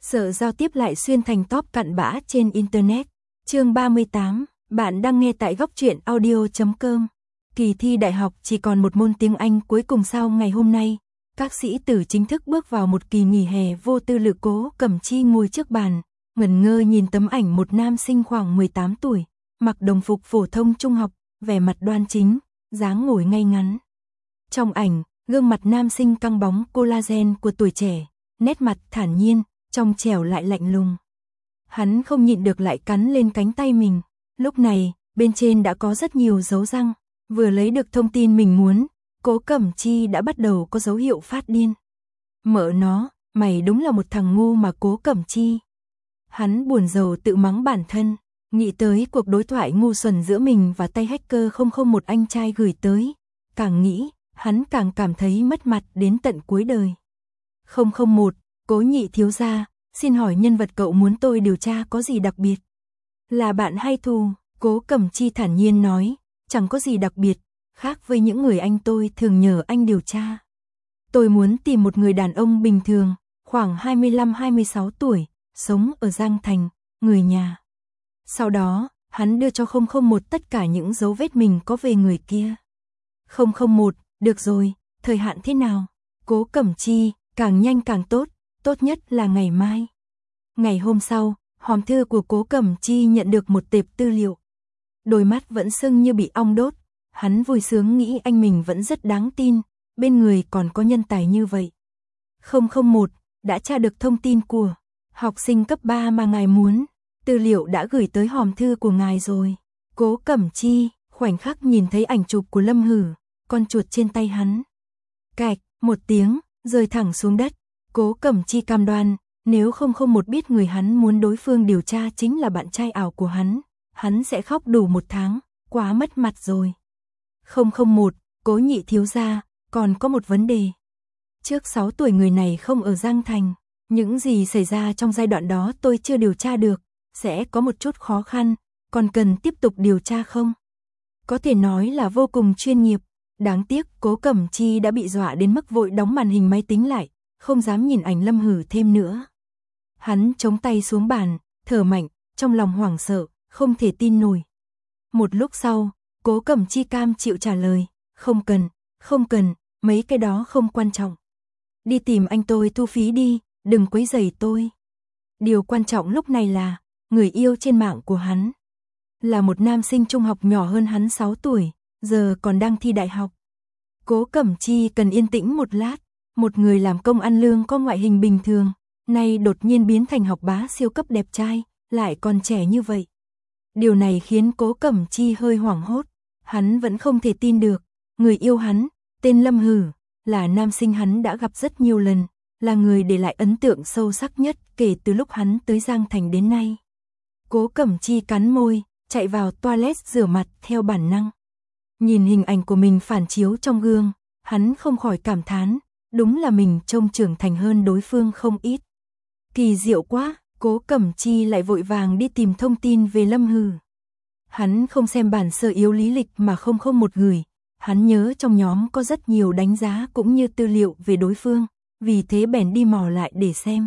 Sợ giao tiếp lại xuyên thành top cặn bã trên Internet. Chương 38, bạn đang nghe tại góc truyện audio.com. Kỳ thi đại học chỉ còn một môn tiếng Anh cuối cùng sau ngày hôm nay. Các sĩ tử chính thức bước vào một kỳ nghỉ hè vô tư lự. Cố Cẩm Chi ngồi trước bàn, ngẩn ngơ nhìn tấm ảnh một nam sinh khoảng 18 tuổi, mặc đồng phục phổ thông trung học, vẻ mặt đoan chính, dáng ngồi ngay ngắn. Trong ảnh, gương mặt nam sinh căng bóng collagen của tuổi trẻ, nét mặt thản nhiên, trong trẻo lại lạnh lùng. Hắn không nhịn được lại cắn lên cánh tay mình. Lúc này, bên trên đã có rất nhiều dấu răng. Vừa lấy được thông tin mình muốn, Cố Cẩm Chi đã bắt đầu có dấu hiệu phát điên. Mợ nó, mày đúng là một thằng ngu mà. Cố Cẩm Chi. Hắn buồn rầu tự mắng bản thân, nghĩ tới cuộc đối thoại ngu xuẩn giữa mình và tay hacker 001 anh trai gửi tới. Càng nghĩ, hắn càng cảm thấy mất mặt đến tận cuối đời. 001, Cố nhị thiếu gia, xin hỏi nhân vật cậu muốn tôi điều tra có gì đặc biệt? Là bạn hay thù? Cố Cẩm Chi thản nhiên nói, chẳng có gì đặc biệt, khác với những người anh tôi thường nhờ anh điều tra. Tôi muốn tìm một người đàn ông bình thường, khoảng 25-26 tuổi, sống ở Giang Thành, người nhà. Sau đó, hắn đưa cho 001 tất cả những dấu vết mình có về người kia. 001, được rồi, thời hạn thế nào? Cố Cẩm Chi, càng nhanh càng tốt, tốt nhất là ngày mai. Ngày hôm sau, hòm thư của Cố Cẩm Chi nhận được một tệp tư liệu. Đôi mắt vẫn sưng như bị ong đốt, hắn vui sướng nghĩ anh mình vẫn rất đáng tin, bên người còn có nhân tài như vậy. 001, đã tra được thông tin của học sinh cấp 3 mà ngài muốn, tư liệu đã gửi tới hòm thư của ngài rồi. Cố Cẩm Chi khoảnh khắc nhìn thấy ảnh chụp của Lâm Hử, con chuột trên tay hắn. Cạch, một tiếng, rơi thẳng xuống đất. Cố Cẩm Chi cam đoan, nếu 001 biết người hắn muốn đối phương điều tra chính là bạn trai ảo của hắn sẽ khóc đủ 1 tháng, quá mất mặt rồi. 001, Cố nhị thiếu gia, còn có một vấn đề. Trước 6 tuổi người này không ở Giang Thành, những gì xảy ra trong giai đoạn đó tôi chưa điều tra được, sẽ có một chút khó khăn, còn cần tiếp tục điều tra không? Có thể nói là vô cùng chuyên nghiệp, đáng tiếc Cố Cẩm Chi đã bị dọa đến mức vội đóng màn hình máy tính lại, không dám nhìn ảnh Lâm Hử thêm nữa. Hắn chống tay xuống bàn, thở mạnh, trong lòng hoảng sợ, không thể tin nổi. Một lúc sau, Cố Cẩm Chi cam chịu trả lời, không cần, mấy cái đó không quan trọng. Đi tìm anh tôi thu phí đi, đừng quấy rầy tôi. Điều quan trọng lúc này là, người yêu trên mạng của hắn là một nam sinh trung học nhỏ hơn hắn 6 tuổi, giờ còn đang thi đại học. Cố Cẩm Chi cần yên tĩnh một lát, một người làm công ăn lương có ngoại hình bình thường, nay đột nhiên biến thành học bá siêu cấp đẹp trai, lại còn trẻ như vậy. Điều này khiến Cố Cẩm Chi hơi hoảng hốt, hắn vẫn không thể tin được, người yêu hắn, tên Lâm Hử, là nam sinh hắn đã gặp rất nhiều lần, là người để lại ấn tượng sâu sắc nhất kể từ lúc hắn tới Giang Thành đến nay. Cố Cẩm Chi cắn môi, chạy vào toilet rửa mặt theo bản năng. Nhìn hình ảnh của mình phản chiếu trong gương, hắn không khỏi cảm thán, đúng là mình trông trưởng thành hơn đối phương không ít. Kỳ diệu quá, Cố Cẩm Chi lại vội vàng đi tìm thông tin về Lâm Hử. Hắn không xem bản sơ yếu lý lịch mà 001 gửi, hắn nhớ trong nhóm có rất nhiều đánh giá cũng như tư liệu về đối phương, vì thế bèn đi mò lại để xem.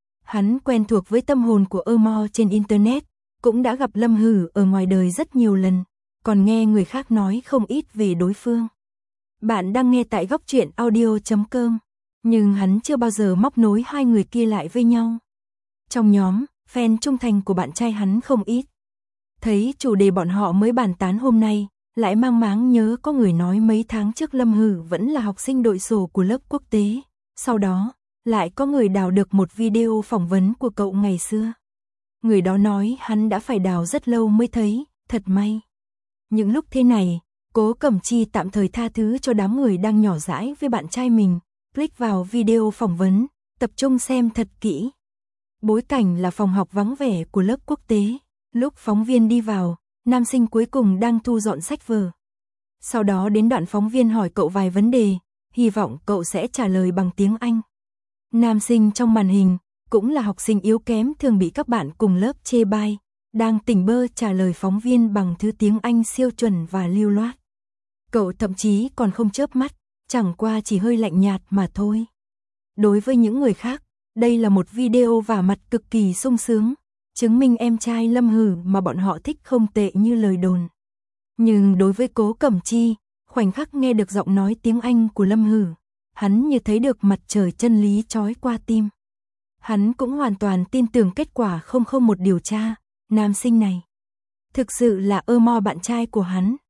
Hắn quen thuộc với tâm hồn của Mo trên Internet, cũng đã gặp Lâm Hử ở ngoài đời rất nhiều lần, còn nghe người khác nói không ít về đối phương. Bạn đang nghe tại góc truyện audio.com, nhưng hắn chưa bao giờ móc nối hai người kia lại với nhau. Trong nhóm, fan trung thành của bạn trai hắn không ít. Thấy chủ đề bọn họ mới bàn tán hôm nay, lại mang máng nhớ có người nói mấy tháng trước Lâm Hử vẫn là học sinh đội sổ của lớp quốc tế. Sau đó, lại có người đào được một video phỏng vấn của cậu ngày xưa. Người đó nói hắn đã phải đào rất lâu mới thấy, thật may. Những lúc thế này, Cố Cẩm Chi tạm thời tha thứ cho đám người đang nhỏ dãi với bạn trai mình, click vào video phỏng vấn, tập trung xem thật kỹ. Bối cảnh là phòng học vắng vẻ của lớp quốc tế. Lúc phóng viên đi vào, nam sinh cuối cùng đang thu dọn sách vở. Sau đó đến đoạn phóng viên hỏi cậu vài vấn đề, hy vọng cậu sẽ trả lời bằng tiếng Anh. Nam sinh trong màn hình, cũng là học sinh yếu kém thường bị các bạn cùng lớp chê bai, đang tỉnh bơ trả lời phóng viên bằng thứ tiếng Anh siêu chuẩn và lưu loát. Cậu thậm chí còn không chớp mắt, chẳng qua chỉ hơi lạnh nhạt mà thôi. Đối với những người khác, Đây là một video vả mặt cực kỳ sung sướng, chứng minh em trai Lâm Hử mà bọn họ thích không tệ như lời đồn. Nhưng đối với Cố Cẩm Chi, khoảnh khắc nghe được giọng nói tiếng Anh của Lâm Hử, hắn như thấy được mặt trời chân lý chói qua tim. Hắn cũng hoàn toàn tin tưởng kết quả 001 điều tra, nam sinh này thực sự là Mo bạn trai của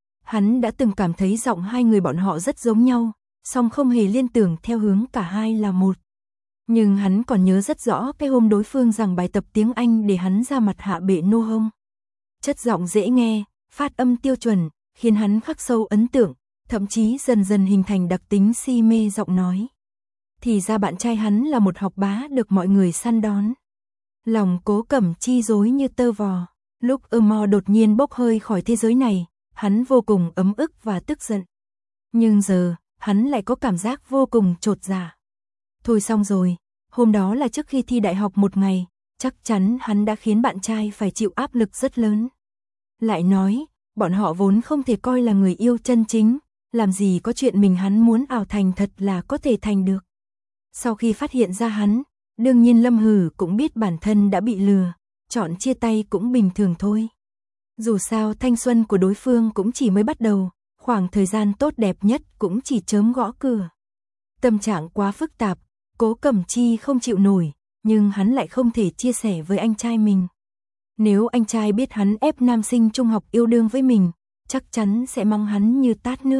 hắn đã từng cảm thấy giọng hai người bọn họ rất giống nhau, song không hề liên tưởng theo hướng cả hai là một. Nhưng hắn còn nhớ rất rõ cái hôm đối phương giảng bài tập tiếng Anh để hắn ra mặt hạ bệ nô hông. Chất giọng dễ nghe, phát âm tiêu chuẩn, khiến hắn khắc sâu ấn tượng, thậm chí dần dần hình thành đặc tính si mê giọng nói. Thì ra bạn trai hắn là một học bá được mọi người săn đón. Lòng Cố Cẩm Chi rối như tơ vò, lúc Mo đột nhiên bốc hơi khỏi thế giới này, hắn vô cùng ấm ức và tức giận. Nhưng giờ, hắn lại có cảm giác vô cùng chột dạ. Thôi xong rồi, hôm đó là trước khi thi đại học một ngày, chắc chắn hắn đã khiến bạn trai phải chịu áp lực rất lớn. Lại nói, bọn họ vốn không thể coi là người yêu chân chính, làm gì có chuyện mình hắn muốn ảo thành thật là có thể thành được. Sau khi phát hiện ra hắn, đương nhiên Lâm Hử cũng biết bản thân đã bị lừa, chọn chia tay cũng bình thường thôi. Dù sao thanh xuân của đối phương cũng chỉ mới bắt đầu, khoảng thời gian tốt đẹp nhất cũng chỉ chớm gõ cửa. Tâm trạng quá phức tạp, Cố Cẩm Chi không chịu nổi, nhưng hắn lại không thể chia sẻ với anh trai mình. Nếu anh trai biết hắn ép nam sinh trung học yêu đương với mình, chắc chắn sẽ mắng hắn như tát nước.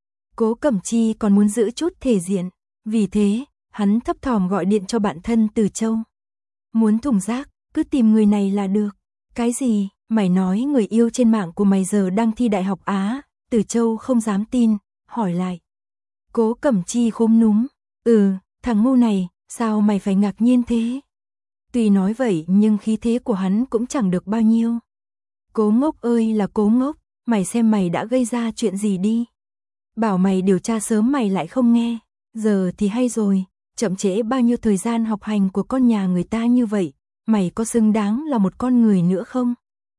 Cố Cẩm Chi còn muốn giữ chút thể diện, vì thế, hắn thấp thỏm gọi điện cho bạn thân Từ Châu. Muốn thùng rác, cứ tìm người này là được. Cái gì, mày nói người yêu trên mạng của mày giờ đang thi đại học Á? Từ Châu không dám tin, hỏi lại. Cố Cẩm Chi khúm núm, thằng ngu này, sao mày phải ngạc nhiên thế? Tuy nói vậy nhưng khí thế của hắn cũng chẳng được bao nhiêu. Cố ngốc ơi là cố ngốc, mày xem mày đã gây ra chuyện gì đi. Bảo mày điều tra sớm mày lại không nghe, giờ thì hay rồi, chậm trễ bao nhiêu thời gian học hành của con nhà người ta như vậy, mày có xứng đáng là một con người nữa không?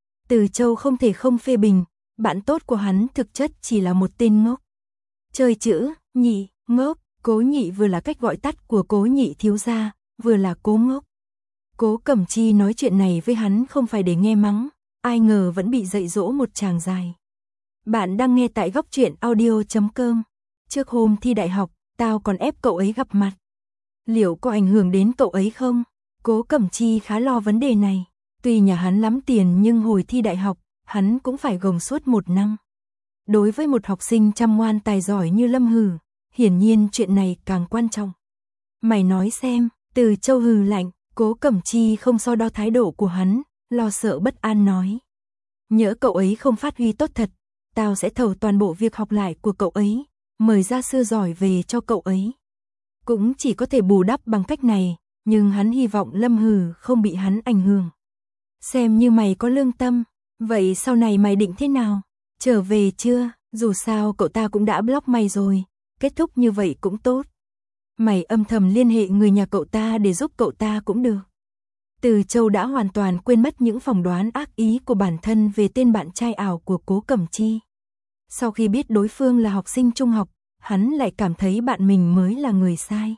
Từ Châu không thể không phê bình, bạn tốt của hắn thực chất chỉ là một tên ngốc. Chơi chữ, nhị, ngốc, Cố Nhị vừa là cách gọi tắt của Cố Nhị thiếu gia, vừa là Cố ngốc. Cố Cẩm Chi nói chuyện này với hắn không phải để nghe mắng, ai ngờ vẫn bị dạy dỗ một tràng dài. Bạn đang nghe tại góc truyện audio.com. Trước hôm thi đại học, tao còn ép cậu ấy gặp mặt. Liệu có ảnh hưởng đến cậu ấy không? Cố Cẩm Chi khá lo vấn đề này. Tuy nhà hắn lắm tiền nhưng hồi thi đại học, hắn cũng phải gồng suốt 1 năm. Đối với một học sinh chăm ngoan tài giỏi như Lâm Hử, hiển nhiên chuyện này càng quan trọng. Mày nói xem, Từ Châu hừ lạnh, Cố Cẩm Chi không so đo thái độ của hắn, lo sợ bất an nói. Nhỡ cậu ấy không phát huy tốt thật, tao sẽ thầu toàn bộ việc học lại của cậu ấy, mời gia sư giỏi về cho cậu ấy. Cũng chỉ có thể bù đắp bằng cách này, nhưng hắn hy vọng Lâm Hử không bị hắn ảnh hưởng. Xem như mày có lương tâm, vậy sau này mày định thế nào? Trở về chưa? Dù sao cậu ta cũng đã block mày rồi, kết thúc như vậy cũng tốt. Mày âm thầm liên hệ người nhà cậu ta để giúp cậu ta cũng được. Từ Châu đã hoàn toàn quên mất những phỏng đoán ác ý của bản thân về tên bạn trai ảo của Cố Cẩm Chi. Sau khi biết đối phương là học sinh trung học, hắn lại cảm thấy bạn mình mới là người sai.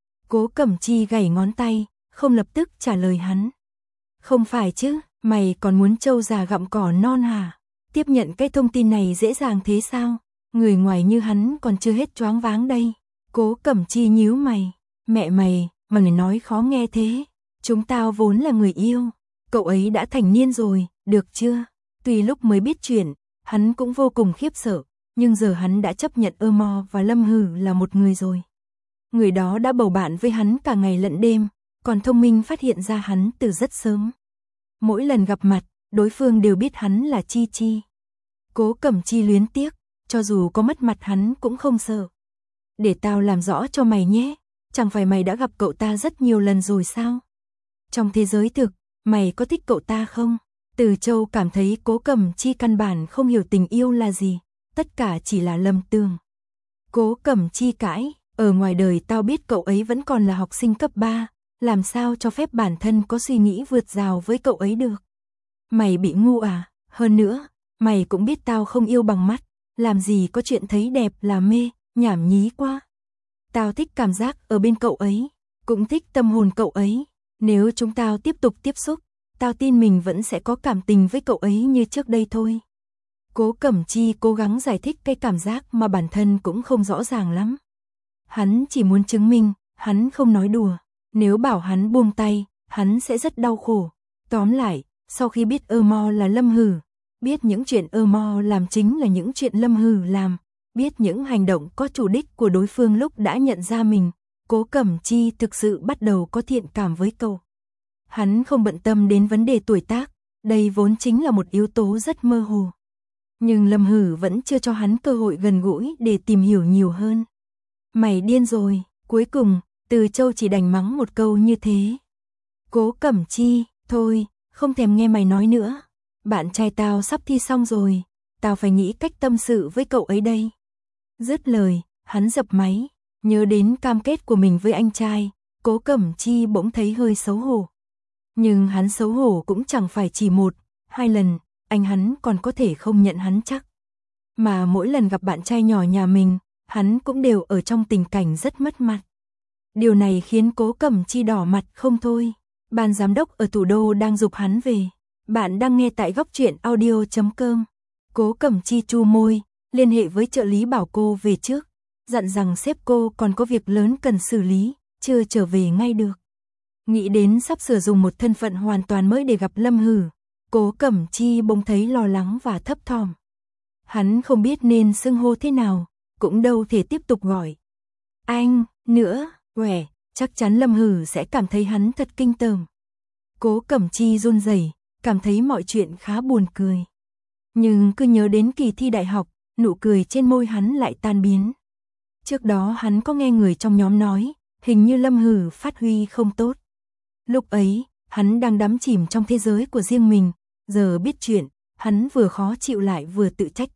Cố Cẩm Chi gảy ngón tay, không lập tức trả lời hắn. Không phải chứ, mày còn muốn trâu già gặm cỏ non hả? Tiếp nhận cái thông tin này dễ dàng thế sao? Người ngoài như hắn còn chưa hết choáng váng đây. Cố Cẩm Chi nhíu mày. Mẹ mày, mà nói khó nghe thế. Chúng tao vốn là người yêu. Cậu ấy đã thành niên rồi, được chưa? Tuy lúc mới biết chuyện, hắn cũng vô cùng khiếp sợ. Nhưng giờ hắn đã chấp nhận Mo và Lâm Hử là một người rồi. Người đó đã bầu bạn với hắn cả ngày lẫn đêm, còn thông minh phát hiện ra hắn từ rất sớm. Mỗi lần gặp mặt, đối phương đều biết hắn là Chi Chi. Cố Cẩm Chi luyến tiếc, cho dù có mất mặt hắn cũng không sợ. Để tao làm rõ cho mày nhé, chẳng phải mày đã gặp cậu ta rất nhiều lần rồi sao? Trong thế giới thực, mày có thích cậu ta không? Từ Châu cảm thấy Cố Cẩm Chi căn bản không hiểu tình yêu là gì, tất cả chỉ là lầm tưởng. Cố Cẩm Chi cãi, ở ngoài đời tao biết cậu ấy vẫn còn là học sinh cấp 3, làm sao cho phép bản thân có suy nghĩ vượt rào với cậu ấy được. Mày bị ngu à? Hơn nữa, mày cũng biết tao không yêu bằng mắt, làm gì có chuyện thấy đẹp là mê, nhảm nhí quá. Tao thích cảm giác ở bên cậu ấy. cũng thích tâm hồn cậu ấy. Nếu chúng tao tiếp tục tiếp xúc, tao tin mình vẫn sẽ có cảm tình với cậu ấy như trước đây thôi. Cố Cẩm Chi cố gắng giải thích cái cảm giác mà bản thân cũng không rõ ràng lắm. Hắn chỉ muốn chứng minh, hắn không nói đùa. Nếu bảo hắn buông tay, hắn sẽ rất đau khổ. Tóm lại, sau khi biết Mo là Lâm Hử, biết những chuyện Mo làm chính là những chuyện Lâm Hử làm, biết những hành động có chủ đích của đối phương lúc đã nhận ra mình, Cố Cẩm Chi thực sự bắt đầu có thiện cảm với cậu. Hắn không bận tâm đến vấn đề tuổi tác, đây vốn chính là một yếu tố rất mơ hồ. Nhưng Lâm Hử vẫn chưa cho hắn cơ hội gần gũi để tìm hiểu nhiều hơn. Mày điên rồi, cuối cùng, Từ Châu chỉ đành mắng một câu như thế. Cố Cẩm Chi, thôi, không thèm nghe mày nói nữa. Bạn trai tao sắp thi xong rồi, tao phải nghĩ cách tâm sự với cậu ấy đây. Dứt lời, hắn dập máy, nhớ đến cam kết của mình với anh trai, Cố Cẩm Chi bỗng thấy hơi xấu hổ. Nhưng hắn xấu hổ cũng chẳng phải chỉ một, hai lần, anh hắn còn có thể không nhận hắn chắc. Mà mỗi lần gặp bạn trai nhỏ nhà mình, hắn cũng đều ở trong tình cảnh rất mất mặt. Điều này khiến Cố Cẩm Chi đỏ mặt không thôi. Ban giám đốc ở thủ đô đang giục hắn về. Bạn đang nghe tại góc truyện audio.com. Cố Cẩm Chi chu môi, liên hệ với trợ lý bảo cô về trước, dặn rằng sếp cô còn có việc lớn cần xử lý, chưa trở về ngay được. Nghĩ đến sắp sửa dùng một thân phận hoàn toàn mới để gặp Lâm Hử, Cố Cẩm Chi bỗng thấy lo lắng và thấp thỏm. Hắn không biết nên xưng hô thế nào, cũng đâu thể tiếp tục gọi anh nữa, chắc chắn Lâm Hử sẽ cảm thấy hắn thật kinh tởm. Cố Cẩm Chi run rẩy, cảm thấy mọi chuyện khá buồn cười. Nhưng cứ nhớ đến kỳ thi đại học, nụ cười trên môi hắn lại tan biến. Trước đó hắn có nghe người trong nhóm nói, hình như Lâm Hử phát huy không tốt. Lúc ấy, hắn đang đắm chìm trong thế giới của riêng mình, giờ biết chuyện, hắn vừa khó chịu lại vừa tự trách.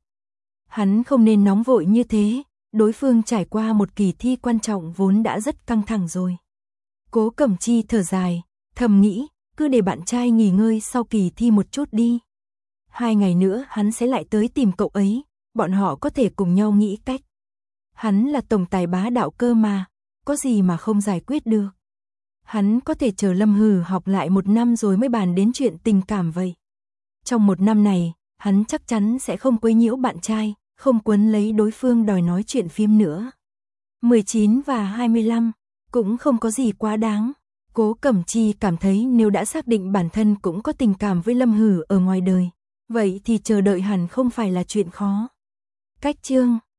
Hắn không nên nóng vội như thế, đối phương trải qua một kỳ thi quan trọng vốn đã rất căng thẳng rồi. Cố Cẩm Chi thở dài, thầm nghĩ, cứ để bạn trai nghỉ ngơi sau kỳ thi một chút đi. 2 ngày nữa hắn sẽ lại tới tìm cậu ấy, bọn họ có thể cùng nhau nghĩ cách. Hắn là tổng tài bá đạo cơ mà, có gì mà không giải quyết được. Hắn có thể chờ Lâm Hử học lại 1 năm rồi mới bàn đến chuyện tình cảm vậy. Trong 1 năm này, hắn chắc chắn sẽ không quấy nhiễu bạn trai, không quấn lấy đối phương đòi nói chuyện phim nữa. 19 và 25, cũng không có gì quá đáng. Cố Cẩm Chi cảm thấy nếu đã xác định bản thân cũng có tình cảm với Lâm Hử ở ngoài đời, vậy thì chờ đợi hẳn không phải là chuyện khó. Cách chương